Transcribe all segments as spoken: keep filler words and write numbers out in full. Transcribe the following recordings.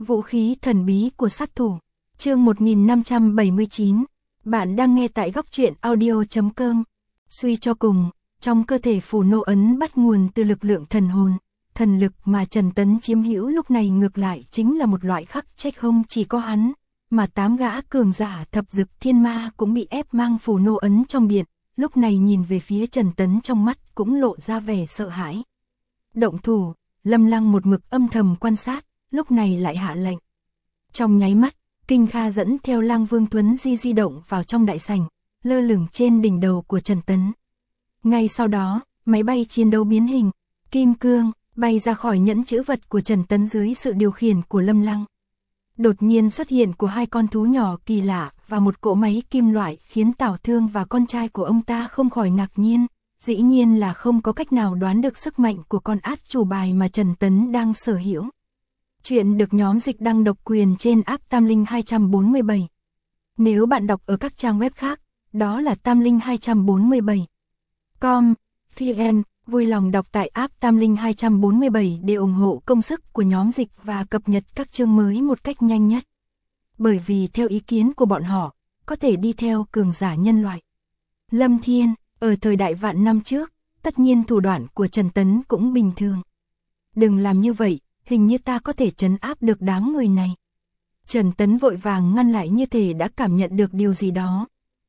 Vũ khí thần bí của sát thủ. Chương một nghìn năm trăm bảy mươi chín. Bạn đang nghe tại góc truyện audio chấm com. Suy cho cùng, trong cơ thể Phù Nô ấn bắt nguồn từ lực lượng thần hồn, thần lực mà Trần Tấn chiếm hữu lúc này ngược lại chính là một loại khắc trách không chỉ có hắn, mà tám gã cường giả thập dực thiên ma cũng bị ép mang Phù Nô ấn trong biển, lúc này nhìn về phía Trần Tấn trong mắt cũng lộ ra vẻ sợ hãi. Động thủ, Lâm Lăng một mực âm thầm quan sát, lúc này lại hạ lệnh. Trong nháy mắt, Kinh Kha dẫn theo Lang Vương Tuấn Di di động vào trong đại sảnh, lơ lửng trên đỉnh đầu của Trần Tấn. Ngay sau đó, máy bay chiến đấu biến hình, kim cương, bay ra khỏi nhẫn chữ vật của Trần Tấn dưới sự điều khiển của Lâm Lăng. Đột nhiên xuất hiện của hai con thú nhỏ kỳ lạ và một cỗ máy kim loại khiến Tào Thương và con trai của ông ta không khỏi ngạc nhiên, dĩ nhiên là không có cách nào đoán được sức mạnh của con át chủ bài mà Trần Tấn đang sở hữu. Chuyện được nhóm dịch đăng độc quyền trên app Tam Linh hai bốn bảy. Nếu bạn đọc ở các trang web khác, đó là Tam Linh hai bốn bảy. com, vn, vui lòng đọc tại app Tam Linh hai bốn bảy để ủng hộ công sức của nhóm dịch và cập nhật các chương mới một cách nhanh nhất. Bởi vì theo ý kiến của bọn họ, có thể đi theo cường giả nhân loại. Lâm Thiên, ở thời đại vạn năm trước, tất nhiên thủ đoạn của Trần Tấn cũng bình thường. Đừng làm như vậy, hình như ta có thể trấn áp được đám người này. Trần Tấn vội vàng ngăn lại như thể đã cảm nhận được điều gì đó.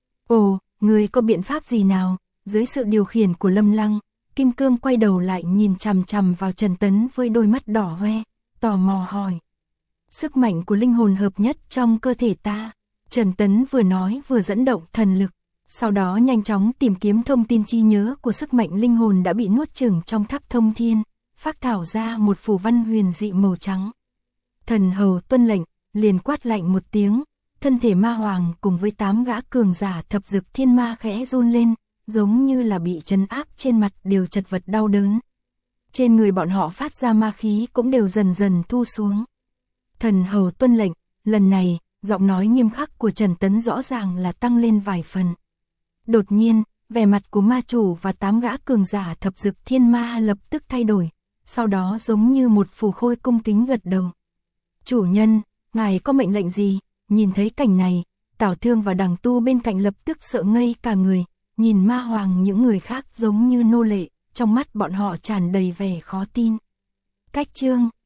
Ồ, người có biện pháp gì nào? Dưới sự điều khiển của Lâm Lăng, Kim Cương quay đầu lại nhìn chằm chằm vào Trần Tấn với đôi mắt đỏ hoe, tò mò hỏi. Sức mạnh của linh hồn hợp nhất trong cơ thể ta. Trần Tấn vừa nói vừa dẫn động thần lực, sau đó nhanh chóng tìm kiếm thông tin chi nhớ của sức mạnh linh hồn đã bị nuốt chửng trong tháp thông thiên, phác thảo ra một phù văn huyền dị màu trắng. Thần hầu tuân lệnh, liền quát lạnh một tiếng, thân thể ma hoàng cùng với tám gã cường giả thập dực thiên ma khẽ run lên, giống như là bị trấn áp trên mặt đều chật vật đau đớn. Trên người bọn họ phát ra ma khí cũng đều dần dần thu xuống. Thần hầu tuân lệnh, lần này, giọng nói nghiêm khắc của Trần Tấn rõ ràng là tăng lên vài phần. Đột nhiên, vẻ mặt của ma chủ và tám gã cường giả thập dực thiên ma lập tức thay đổi, sau đó giống như một phù khôi cung kính gật đầu. Chủ nhân, ngài có mệnh lệnh gì? Nhìn thấy cảnh này, Tào Thương và Đằng Tu bên cạnh lập tức sợ ngây cả người, nhìn ma hoàng những người khác giống như nô lệ, trong mắt bọn họ tràn đầy vẻ khó tin. Cách chương